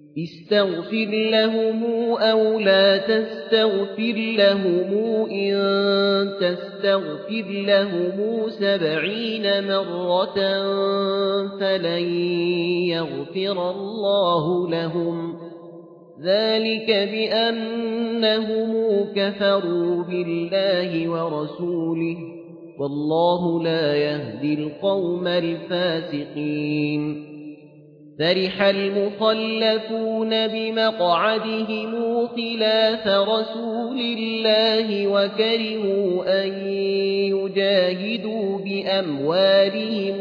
استغفر لهم أو لا تستغفر لهم إن تستغفر لهم 70 مرة فلن يغفر الله لهم ذلك بأنهم كفروا بالله ورسوله والله لا يهدي القوم الفاسقين فرح المخلفون بمقعدهم خلاف رسول الله وكرهوا أن يجاهدوا بأموالهم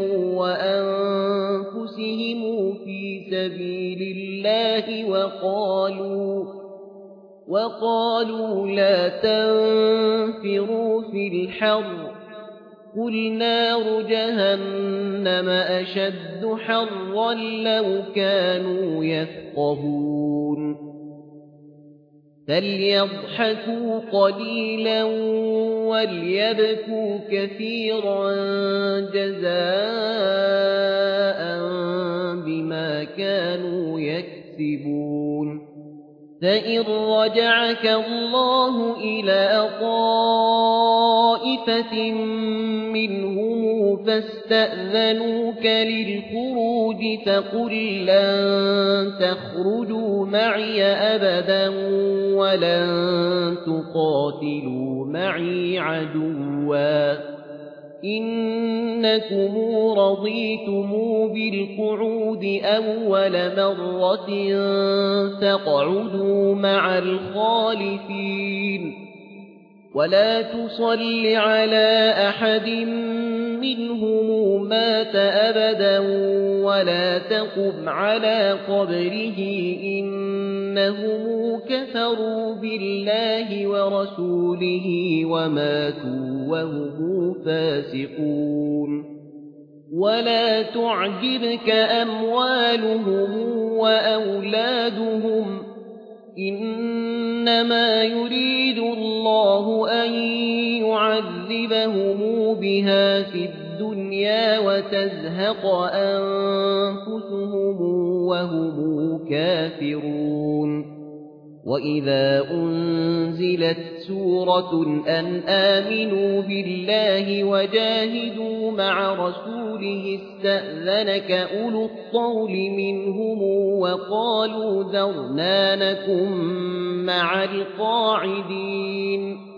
وأنفسهم في سبيل الله وقالوا لا تنفروا في الحر قل نار جهنم أشد حرا لو كانوا يفقهون فليضحكوا قليلا وليبكوا كثيرا جزاء بما كانوا يكسبون فإن رجعك الله إلى طائفة منهم فاستأذنوك للخروج فقل لن تخرجوا معي أبدا ولن تقاتلوا معي عدوا إنكم رضيتم بالقعود أول مرة فاقعدوا مع الخالفين ولا تصل على أحد منهم مات أبدا ولا تقم على قبره إنهم كفروا بالله ورسوله وماتوا وهم فاسقون ولا تعجبك أموالهم وأولادهم إنما يريد الله أن يعذبهم بها في الدنيا وتزهق أنفسهم وهم كافرون وإذا أنزلت سورة أن آمنوا بالله وجاهدوا مع رسوله استأذنك أولو الطول منهم وقالوا ذرنا نكن مع القاعدين